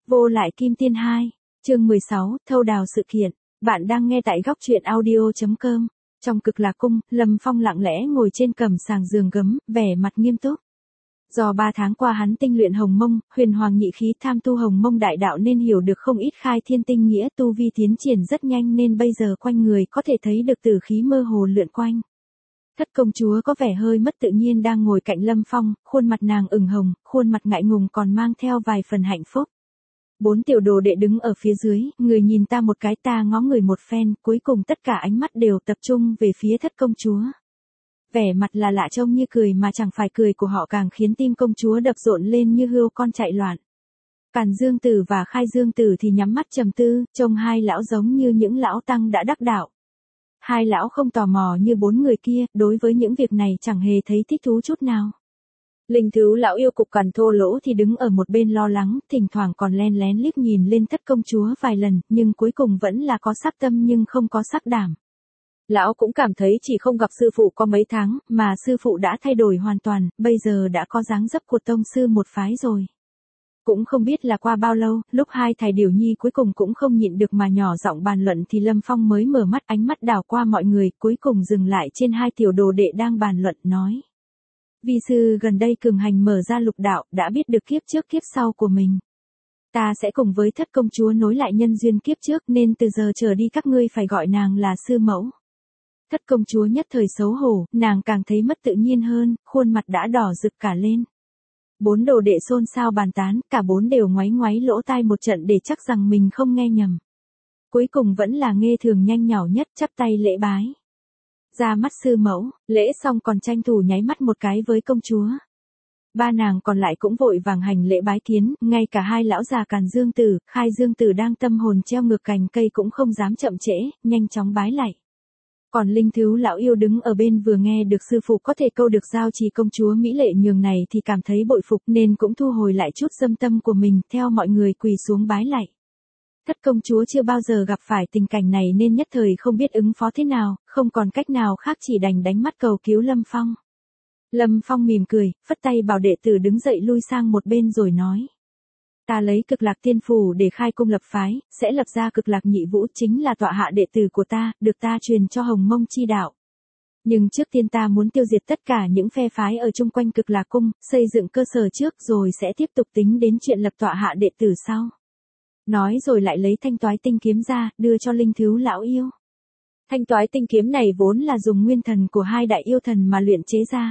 Vô lại kim tiên 2, chương 16, thâu đào sự kiện. Bạn đang nghe tại góc truyện audio.com. Trong Cực Lạc Cung, Lâm Phong lặng lẽ ngồi trên cẩm sàng giường gấm, vẻ mặt nghiêm túc. Do 3 tháng qua hắn tinh luyện hồng mông, huyền hoàng nhị khí tham tu hồng mông đại đạo nên hiểu được không ít khai thiên tinh nghĩa, tu vi tiến triển rất nhanh nên bây giờ quanh người có thể thấy được tử khí mơ hồ lượn quanh. Thất công chúa có vẻ hơi mất tự nhiên đang ngồi cạnh Lâm Phong, khuôn mặt nàng ửng hồng, khuôn mặt ngại ngùng còn mang theo vài phần hạnh phúc. 4 tiểu đồ đệ đứng ở phía dưới, người nhìn ta một cái ta ngó người một phen, cuối cùng tất cả ánh mắt đều tập trung về phía thất công chúa. Vẻ mặt là lạ trông như cười mà chẳng phải cười của họ càng khiến tim công chúa đập rộn lên như hươu con chạy loạn. Càn Dương Tử và Khai Dương Tử thì nhắm mắt trầm tư, trông hai lão giống như những lão tăng đã đắc đạo. Hai lão không tò mò như 4 người kia, đối với những việc này chẳng hề thấy thích thú chút nào. Linh Thứ lão yêu cục cằn thô lỗ thì đứng ở một bên lo lắng, thỉnh thoảng còn len lén liếc nhìn lên thất công chúa vài lần, nhưng cuối cùng vẫn là có sắc tâm nhưng không có sắc đảm. Lão cũng cảm thấy chỉ không gặp sư phụ có mấy tháng, mà sư phụ đã thay đổi hoàn toàn, bây giờ đã có dáng dấp của tông sư một phái rồi. Cũng không biết là qua bao lâu, lúc hai thầy Điểu Nhi cuối cùng cũng không nhịn được mà nhỏ giọng bàn luận thì Lâm Phong mới mở mắt, ánh mắt đảo qua mọi người, cuối cùng dừng lại trên hai tiểu đồ đệ đang bàn luận, nói. Vi sư gần đây cường hành mở ra lục đạo, đã biết được kiếp trước kiếp sau của mình. Ta sẽ cùng với thất công chúa nối lại nhân duyên kiếp trước nên từ giờ trở đi các ngươi phải gọi nàng là sư mẫu. Thất công chúa nhất thời xấu hổ, nàng càng thấy mất tự nhiên hơn, khuôn mặt đã đỏ rực cả lên. 4 đồ đệ xôn xao bàn tán, cả 4 đều ngoáy ngoáy lỗ tai một trận để chắc rằng mình không nghe nhầm. Cuối cùng vẫn là Nghê Thường nhanh nhảu nhất, chắp tay lễ bái. Ra mắt sư mẫu, lễ xong còn tranh thủ nháy mắt một cái với công chúa. Ba nàng còn lại cũng vội vàng hành lễ bái kiến, ngay cả hai lão già Càn Dương Tử, Khai Dương Tử đang tâm hồn treo ngược cành cây cũng không dám chậm trễ, nhanh chóng bái lạy. Còn Linh Thứ lão yêu đứng ở bên vừa nghe được sư phụ có thể câu được giao trì công chúa mỹ lệ nhường này thì cảm thấy bội phục nên cũng thu hồi lại chút dâm tâm của mình, theo mọi người quỳ xuống bái lạy. Thất công chúa chưa bao giờ gặp phải tình cảnh này nên nhất thời không biết ứng phó thế nào, không còn cách nào khác chỉ đành đánh mắt cầu cứu Lâm Phong. Lâm Phong mỉm cười, phất tay bảo đệ tử đứng dậy lui sang một bên rồi nói. Ta lấy Cực Lạc Tiên Phủ để khai cung lập phái, sẽ lập ra Cực Lạc Nhị Vũ chính là tọa hạ đệ tử của ta, được ta truyền cho Hồng Mông chi đạo. Nhưng trước tiên ta muốn tiêu diệt tất cả những phe phái ở chung quanh Cực Lạc Cung, xây dựng cơ sở trước rồi sẽ tiếp tục tính đến chuyện lập tọa hạ đệ tử sau. Nói rồi lại lấy Thanh Toái Tinh Kiếm ra, đưa cho Linh Thứ lão yêu. Thanh Toái Tinh Kiếm này vốn là dùng nguyên thần của hai đại yêu thần mà luyện chế ra.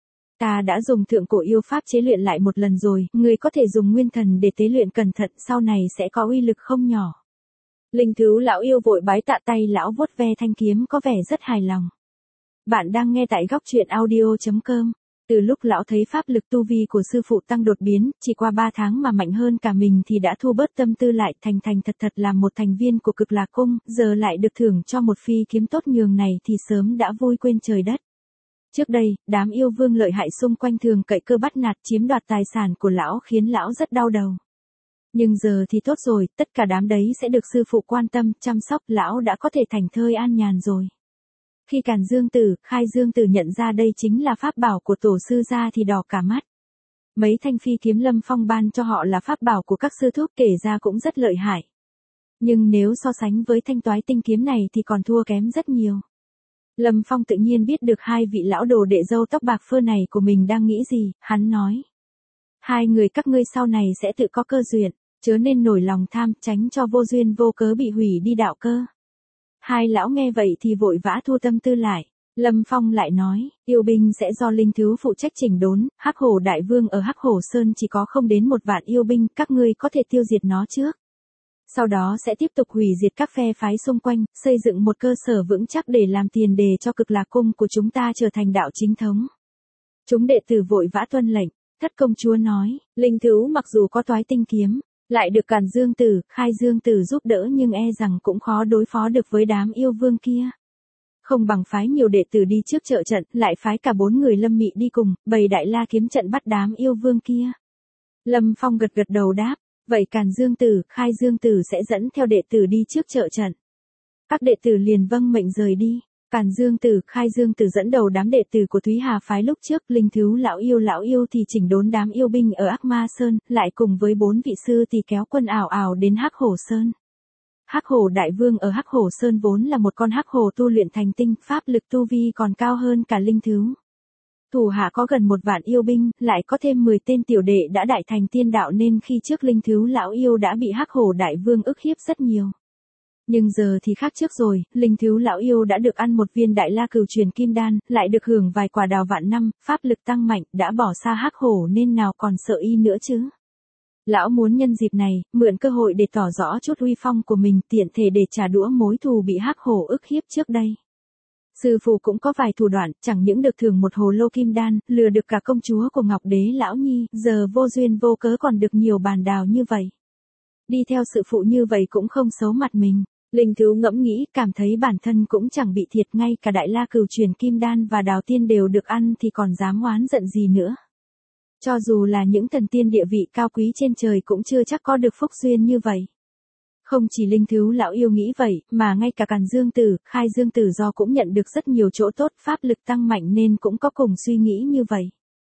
Ta đã dùng thượng cổ yêu pháp chế luyện lại một lần rồi, người có thể dùng nguyên thần để tế luyện cẩn thận, sau này sẽ có uy lực không nhỏ. Linh Thứ lão yêu vội bái tạ tay lão vuốt ve thanh kiếm có vẻ rất hài lòng. Bạn đang nghe tại góc truyện audio.com. Từ lúc lão thấy pháp lực tu vi của sư phụ tăng đột biến, chỉ qua 3 tháng mà mạnh hơn cả mình thì đã thu bớt tâm tư lại, thành thật làm một thành viên của Cực Lạc Cung, giờ lại được thưởng cho một phi kiếm tốt nhường này thì sớm đã vui quên trời đất. Trước đây, đám yêu vương lợi hại xung quanh thường cậy cơ bắt nạt chiếm đoạt tài sản của lão khiến lão rất đau đầu. Nhưng giờ thì tốt rồi, tất cả đám đấy sẽ được sư phụ quan tâm, chăm sóc, lão đã có thể thảnh thơi an nhàn rồi. Khi Càn Dương Tử, Khai Dương Tử nhận ra đây chính là pháp bảo của tổ sư gia thì đỏ cả mắt. Mấy thanh phi kiếm Lâm Phong ban cho họ là pháp bảo của các sư thúc kể ra cũng rất lợi hại. Nhưng nếu so sánh với Thanh Toái Tinh Kiếm này thì còn thua kém rất nhiều. Lâm Phong tự nhiên biết được hai vị lão đồ đệ râu tóc bạc phơ này của mình đang nghĩ gì, hắn nói. Hai người các ngươi sau này sẽ tự có cơ duyên, chớ nên nổi lòng tham, tránh cho vô duyên vô cớ bị hủy đi đạo cơ. Hai lão nghe vậy thì vội vã thu tâm tư lại. Lâm Phong lại nói, yêu binh sẽ do Linh Thứ phụ trách chỉnh đốn, Hắc Hổ Đại Vương ở Hắc Hổ Sơn chỉ có không đến 1 vạn yêu binh, các ngươi có thể tiêu diệt nó trước. Sau đó sẽ tiếp tục hủy diệt các phe phái xung quanh, xây dựng một cơ sở vững chắc để làm tiền đề cho Cực Lạc Cung của chúng ta trở thành đạo chính thống. Chúng đệ tử vội vã tuân lệnh. Thất công chúa nói, Linh Thứ mặc dù có Toái Tinh Kiếm, lại được Càn Dương Tử, Khai Dương Tử giúp đỡ nhưng e rằng cũng khó đối phó được với đám yêu vương kia. Không bằng phái nhiều đệ tử đi trước trợ trận, lại phái cả 4 người Lâm Mị đi cùng, bày đại la kiếm trận bắt đám yêu vương kia. Lâm Phong gật đầu đáp, vậy Càn Dương Tử, Khai Dương Tử sẽ dẫn theo đệ tử đi trước trợ trận. Các đệ tử liền vâng mệnh rời đi. Càn Dương Tử, Khai Dương Tử dẫn đầu đám đệ tử của Thúy Hà phái lúc trước, Linh Thiếu lão yêu thì chỉnh đốn đám yêu binh ở Ác Ma Sơn, lại cùng với 4 vị sư thì kéo quân ảo ảo đến Hắc Hổ Sơn. Hắc Hổ Đại Vương ở Hắc Hổ Sơn vốn là một con hắc hổ tu luyện thành tinh, pháp lực tu vi còn cao hơn cả Linh Thiếu. Thủ hạ có gần 1 vạn yêu binh, lại có thêm 10 tên tiểu đệ đã đại thành tiên đạo nên khi trước Linh Thiếu lão yêu đã bị Hắc Hổ Đại Vương ức hiếp rất nhiều. Nhưng giờ thì khác trước rồi, Linh Thiếu lão yêu đã được ăn một viên Đại La Cửu Truyền Kim Đan, lại được hưởng vài quả đào vạn năm, pháp lực tăng mạnh, đã bỏ xa hắc hổ nên nào còn sợ y nữa chứ. Lão muốn nhân dịp này, mượn cơ hội để tỏ rõ chút uy phong của mình, tiện thể để trả đũa mối thù bị hắc hổ ức hiếp trước đây. Sư phụ cũng có vài thủ đoạn, chẳng những được thưởng một hồ lô kim đan, lừa được cả công chúa của Ngọc Đế lão nhi, giờ vô duyên vô cớ còn được nhiều bàn đào như vậy. Đi theo sự phụ như vậy cũng không xấu mặt mình. Linh Thiếu ngẫm nghĩ, cảm thấy bản thân cũng chẳng bị thiệt, ngay cả Đại La Cửu Truyền Kim Đan và Đào Tiên đều được ăn thì còn dám oán giận gì nữa. Cho dù là những thần tiên địa vị cao quý trên trời cũng chưa chắc có được phúc duyên như vậy. Không chỉ Linh Thiếu lão yêu nghĩ vậy, mà ngay cả Càn Dương Tử, Khai Dương Tử do cũng nhận được rất nhiều chỗ tốt, pháp lực tăng mạnh nên cũng có cùng suy nghĩ như vậy.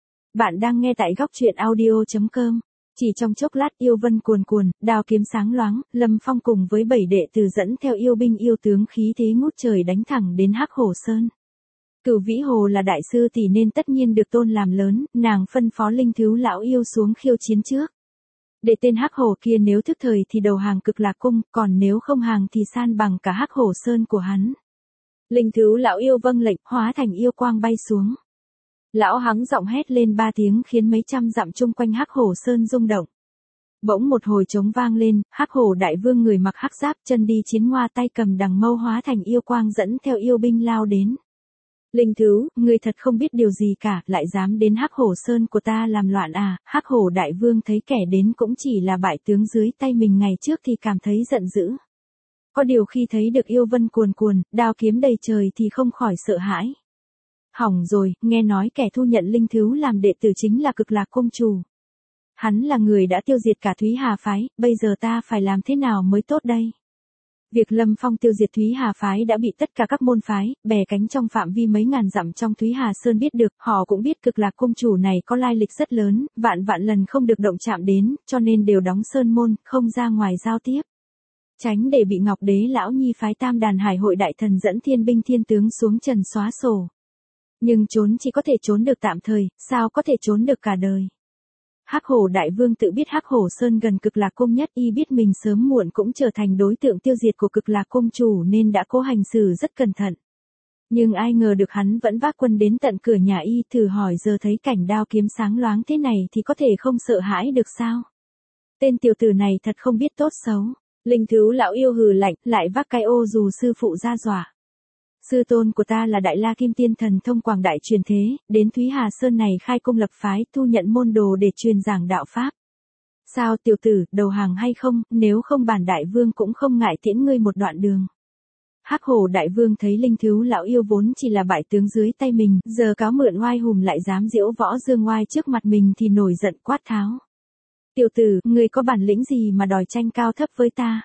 Bạn đang nghe tại góc truyện audio.com. Chỉ trong chốc lát yêu vân cuồn cuồn, đao kiếm sáng loáng, Lâm Phong cùng với 7 đệ tử dẫn theo yêu binh yêu tướng khí thế ngút trời đánh thẳng đến Hắc Hổ Sơn. Cửu Vĩ Hồ là đại sư tỷ nên tất nhiên được tôn làm lớn, nàng phân phó Linh Thiếu lão yêu xuống khiêu chiến trước. Để tên Hắc Hổ kia nếu thức thời thì đầu hàng Cực Lạc Cung, còn nếu không hàng thì san bằng cả Hắc Hổ Sơn của hắn. Linh Thiếu lão yêu vâng lệnh, hóa thành yêu quang bay xuống. Lão hắng giọng hét lên 3 tiếng khiến mấy trăm dặm chung quanh Hắc Hổ Sơn rung động. Bỗng một hồi trống vang lên, Hắc Hổ Đại Vương người mặc hắc giáp chân đi chiến ngoa tay cầm đằng mâu hóa thành yêu quang dẫn theo yêu binh lao đến. Linh Thiếu, ngươi thật không biết điều gì cả, lại dám đến Hắc Hổ Sơn của ta làm loạn à? Hắc Hổ Đại Vương thấy kẻ đến cũng chỉ là bại tướng dưới tay mình ngày trước thì cảm thấy giận dữ. Có điều khi thấy được yêu vân cuồn cuồn, đao kiếm đầy trời thì không khỏi sợ hãi. Hỏng rồi, nghe nói kẻ thu nhận Linh Thiếu làm đệ tử chính là Cực Lạc Cung chủ. Hắn là người đã tiêu diệt cả Thúy Hà phái, bây giờ ta phải làm thế nào mới tốt đây? Việc Lâm Phong tiêu diệt Thúy Hà phái đã bị tất cả các môn phái, bè cánh trong phạm vi mấy ngàn dặm trong Thúy Hà Sơn biết được, họ cũng biết Cực Lạc Cung chủ này có lai lịch rất lớn, vạn lần không được động chạm đến, cho nên đều đóng sơn môn, không ra ngoài giao tiếp. Tránh để bị Ngọc Đế lão nhi phái Tam Đàn Hải hội đại thần dẫn thiên binh thiên tướng xuống trần xóa sổ. Nhưng trốn chỉ có thể trốn được tạm thời, sao có thể trốn được cả đời. Hắc Hổ Đại Vương tự biết Hắc Hổ Sơn gần Cực Lạc Cung nhất, y biết mình sớm muộn cũng trở thành đối tượng tiêu diệt của Cực Lạc Cung chủ nên đã cố hành xử rất cẩn thận. Nhưng ai ngờ được hắn vẫn vác quân đến tận cửa nhà y, thử hỏi giờ thấy cảnh đao kiếm sáng loáng thế này thì có thể không sợ hãi được sao? Tên tiểu tử này thật không biết tốt xấu. Linh Thiếu lão yêu hừ lạnh, lại vác cái ô dù sư phụ ra dọa. Sư tôn của ta là Đại La Kim Tiên Thần Thông Quảng Đại truyền thế, đến Thúy Hà Sơn này khai cung lập phái, thu nhận môn đồ để truyền giảng đạo pháp. Sao tiểu tử, đầu hàng hay không, nếu không bản đại vương cũng không ngại tiễn ngươi một đoạn đường. Hắc Hổ Đại Vương thấy Linh Thiếu lão yêu vốn chỉ là bại tướng dưới tay mình, giờ cáo mượn oai hùng lại dám giễu võ dương oai trước mặt mình thì nổi giận quát tháo. Tiểu tử, ngươi có bản lĩnh gì mà đòi tranh cao thấp với ta?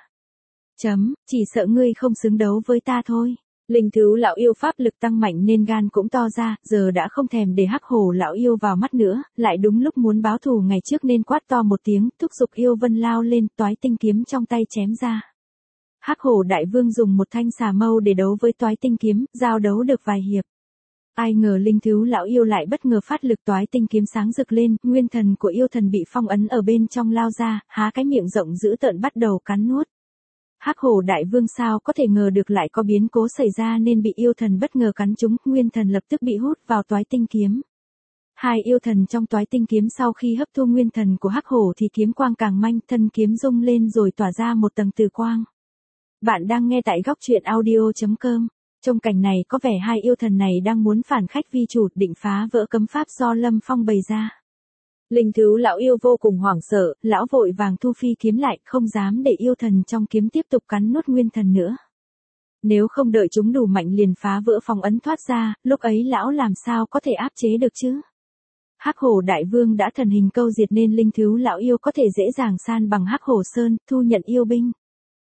Chỉ sợ ngươi không xứng đấu với ta thôi. Linh Thiếu lão yêu pháp lực tăng mạnh nên gan cũng to ra, giờ đã không thèm để Hắc Hổ lão yêu vào mắt nữa, lại đúng lúc muốn báo thù ngày trước nên quát to một tiếng, thúc giục yêu vân lao lên, toái tinh kiếm trong tay chém ra. Hắc Hổ Đại Vương dùng một thanh xà mâu để đấu với toái tinh kiếm, giao đấu được vài hiệp. Ai ngờ Linh Thiếu lão yêu lại bất ngờ phát lực, toái tinh kiếm sáng rực lên, nguyên thần của yêu thần bị phong ấn ở bên trong lao ra, há cái miệng rộng dữ tợn bắt đầu cắn nuốt. Hắc Hổ Đại Vương sao có thể ngờ được lại có biến cố xảy ra nên bị yêu thần bất ngờ cắn trúng, nguyên thần lập tức bị hút vào toái tinh kiếm. Hai yêu thần trong toái tinh kiếm sau khi hấp thu nguyên thần của Hắc Hổ thì kiếm quang càng manh, thân kiếm rung lên rồi tỏa ra một tầng từ quang. Bạn đang nghe tại góc truyện audio.com. Trong cảnh này có vẻ hai yêu thần này đang muốn phản khách vi chủ, định phá vỡ cấm pháp do Lâm Phong bày ra. Linh Thiếu lão yêu vô cùng hoảng sợ, lão vội vàng thu phi kiếm lại, không dám để yêu thần trong kiếm tiếp tục cắn nuốt nguyên thần nữa. Nếu không đợi chúng đủ mạnh liền phá vỡ phong ấn thoát ra, lúc ấy lão làm sao có thể áp chế được chứ? Hắc Hổ Đại Vương đã thần hình câu diệt nên Linh Thiếu lão yêu có thể dễ dàng san bằng Hắc Hổ Sơn, thu nhận yêu binh.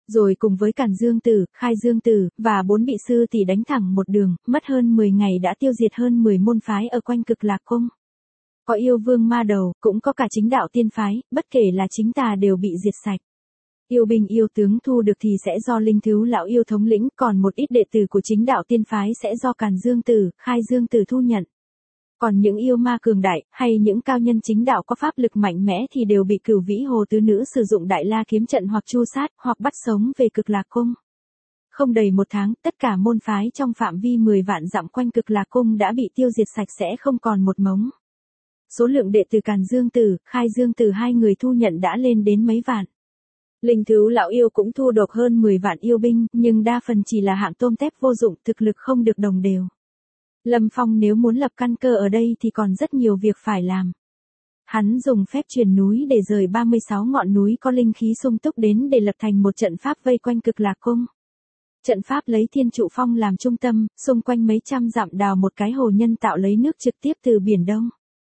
Rồi cùng với Càn Dương Tử, Khai Dương Tử, và 4 vị sư tỷ đánh thẳng một đường, mất hơn 10 ngày đã tiêu diệt hơn 10 môn phái ở quanh Cực Lạc Cung. Có yêu vương ma đầu, cũng có cả chính đạo tiên phái, bất kể là chính tà đều bị diệt sạch. Yêu binh yêu tướng thu được thì sẽ do Linh Thứu lão yêu thống lĩnh, còn một ít đệ tử của chính đạo tiên phái sẽ do Càn Dương Tử, Khai Dương Tử thu nhận. Còn những yêu ma cường đại, hay những cao nhân chính đạo có pháp lực mạnh mẽ thì đều bị Cửu Vĩ Hồ Tứ Nữ sử dụng Đại La kiếm trận hoặc tru sát, hoặc bắt sống về Cực Lạc Cung. Không đầy một tháng, tất cả môn phái trong phạm vi 10 vạn dặm quanh Cực Lạc Cung đã bị tiêu diệt sạch sẽ không còn một mống. Số lượng đệ tử Càn Dương Tử, Khai Dương Tử hai người thu nhận đã lên đến mấy vạn. Linh Thứu lão yêu cũng thu được hơn 10 vạn yêu binh, nhưng đa phần chỉ là hạng tôm tép vô dụng, thực lực không được đồng đều. Lâm Phong nếu muốn lập căn cơ ở đây thì còn rất nhiều việc phải làm. Hắn dùng phép truyền núi để rời 36 ngọn núi có linh khí sung túc đến để lập thành một trận pháp vây quanh Cực Lạc Cung. Trận pháp lấy Thiên Trụ Phong làm trung tâm, xung quanh mấy trăm dặm đào một cái hồ nhân tạo lấy nước trực tiếp từ Biển Đông.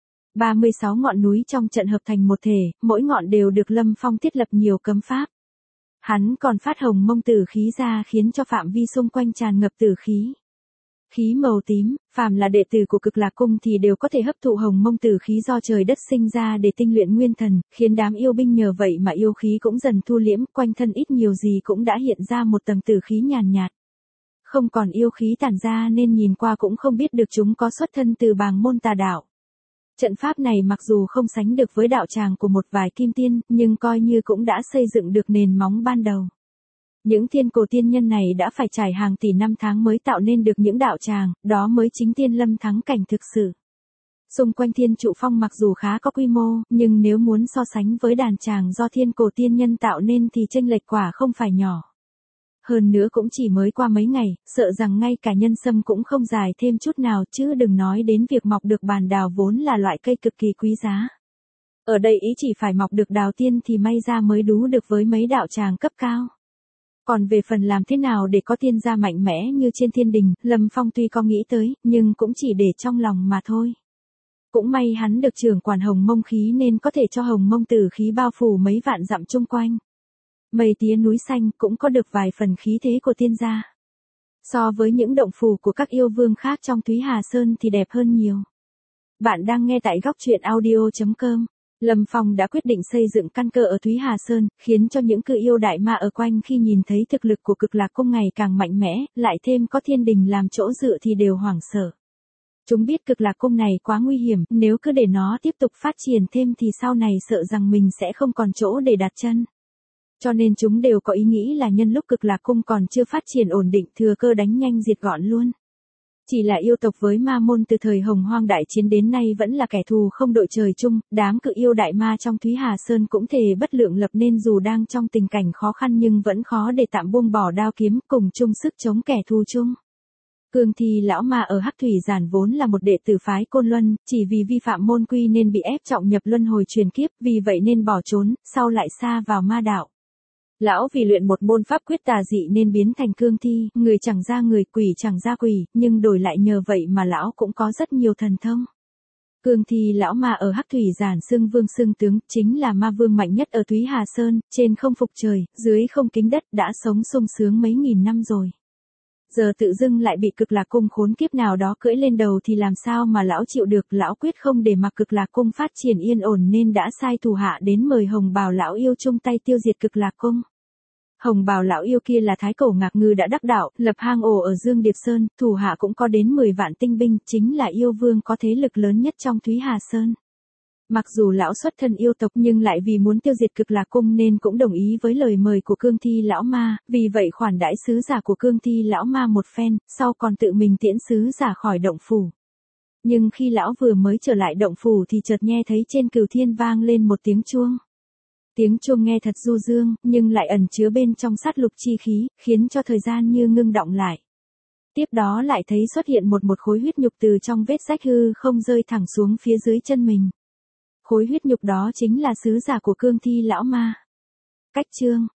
36 ngọn núi trong trận hợp thành một thể, mỗi ngọn đều được Lâm Phong thiết lập nhiều cấm pháp. Hắn còn phát hồng mông tử khí ra khiến cho phạm vi xung quanh tràn ngập tử khí. Khí màu tím, phàm là đệ tử của Cực Lạc Cung thì đều có thể hấp thụ hồng mông tử khí do trời đất sinh ra để tinh luyện nguyên thần, khiến đám yêu binh nhờ vậy mà yêu khí cũng dần thu liễm, quanh thân ít nhiều gì cũng đã hiện ra một tầng tử khí nhàn nhạt. Không còn yêu khí tản ra nên nhìn qua cũng không biết được chúng có xuất thân từ bàng môn tà đạo. Trận pháp này mặc dù không sánh được với đạo tràng của một vài kim tiên, nhưng coi như cũng đã xây dựng được nền móng ban đầu. Những thiên cổ tiên nhân này đã phải trải hàng tỷ năm tháng mới tạo nên được những đạo tràng, đó mới chính tiên lâm thắng cảnh thực sự. Xung quanh Thiên Trụ Phong mặc dù khá có quy mô, nhưng nếu muốn so sánh với đàn tràng do thiên cổ tiên nhân tạo nên thì chênh lệch quả không phải nhỏ. Hơn nữa cũng chỉ mới qua mấy ngày, sợ rằng ngay cả nhân sâm cũng không dài thêm chút nào chứ đừng nói đến việc mọc được bàn đào vốn là loại cây cực kỳ quý giá. Ở đây ý chỉ phải mọc được đào tiên thì may ra mới đú được với mấy đạo tràng cấp cao. Còn về phần làm thế nào để có tiên gia mạnh mẽ như trên thiên đình, Lâm Phong tuy có nghĩ tới, nhưng cũng chỉ để trong lòng mà thôi. Cũng may hắn được trưởng quản hồng mông khí nên có thể cho hồng mông tử khí bao phủ mấy vạn dặm chung quanh. Mây tía núi xanh cũng có được vài phần khí thế của tiên gia. So với những động phủ của các yêu vương khác trong Thúy Hà Sơn thì đẹp hơn nhiều. Bạn đang nghe tại góc truyện audio.com. Lâm Phong đã quyết định xây dựng căn cơ ở Thúy Hà Sơn, khiến cho những cự yêu đại ma ở quanh khi nhìn thấy thực lực của Cực Lạc Cung ngày càng mạnh mẽ, lại thêm có thiên đình làm chỗ dựa thì đều hoảng sợ. Chúng biết Cực Lạc Cung này quá nguy hiểm, nếu cứ để nó tiếp tục phát triển thêm thì sau này sợ rằng mình sẽ không còn chỗ để đặt chân. Cho nên chúng đều có ý nghĩ là nhân lúc Cực Lạc Cung còn chưa phát triển ổn định thừa cơ đánh nhanh diệt gọn luôn. Chỉ là yêu tộc với ma môn từ thời Hồng Hoang đại chiến đến nay vẫn là kẻ thù không đội trời chung, đám cự yêu đại ma trong Thúy Hà Sơn cũng thề bất lượng lập nên dù đang trong tình cảnh khó khăn nhưng vẫn khó để tạm buông bỏ đao kiếm cùng chung sức chống kẻ thù chung. Cương Thi lão ma ở Hắc Thủy Giản vốn là một đệ tử phái Côn Luân, chỉ vì vi phạm môn quy nên bị ép trọng nhập luân hồi truyền kiếp, vì vậy nên bỏ trốn, sau lại sa vào ma đạo. Lão vì luyện một môn pháp quyết tà dị nên biến thành cương thi, người chẳng ra người, quỷ chẳng ra quỷ, nhưng đổi lại nhờ vậy mà lão cũng có rất nhiều thần thông. Cương thi lão ma ở Hắc Thủy Giản xưng vương xưng tướng, chính là ma vương mạnh nhất ở Thúy Hà Sơn, trên không phục trời, dưới không kính đất, đã sống sung sướng mấy nghìn năm rồi. Giờ tự dưng lại bị Cực Lạc Cung khốn kiếp nào đó cưỡi lên đầu thì làm sao mà lão chịu được, lão quyết không để mặc Cực Lạc Cung phát triển yên ổn nên đã sai thủ hạ đến mời Hồng Bào lão yêu chung tay tiêu diệt Cực Lạc Cung. Hồng Bào lão yêu kia là Thái Cổ Ngạc Ngư đã đắc đạo, lập hang ổ ở Dương Điệp Sơn, thủ hạ cũng có đến 10 vạn tinh binh, chính là yêu vương có thế lực lớn nhất trong Thúy Hà Sơn. Mặc dù lão xuất thân yêu tộc nhưng lại vì muốn tiêu diệt Cực Lạc Cung nên cũng đồng ý với lời mời của Cương Thi lão ma, vì vậy khoản đãi sứ giả của Cương Thi lão ma một phen, sau còn tự mình tiễn sứ giả khỏi động phủ. Nhưng khi lão vừa mới trở lại động phủ thì chợt nghe thấy trên cửu thiên vang lên một tiếng chuông. Tiếng chuông nghe thật du dương, nhưng lại ẩn chứa bên trong sát lục chi khí, khiến cho thời gian như ngưng đọng lại. Tiếp đó lại thấy xuất hiện một khối huyết nhục từ trong vết rách hư không rơi thẳng xuống phía dưới chân mình. Khối huyết nhục đó chính là sứ giả của Cương Thi lão ma. Cách chương,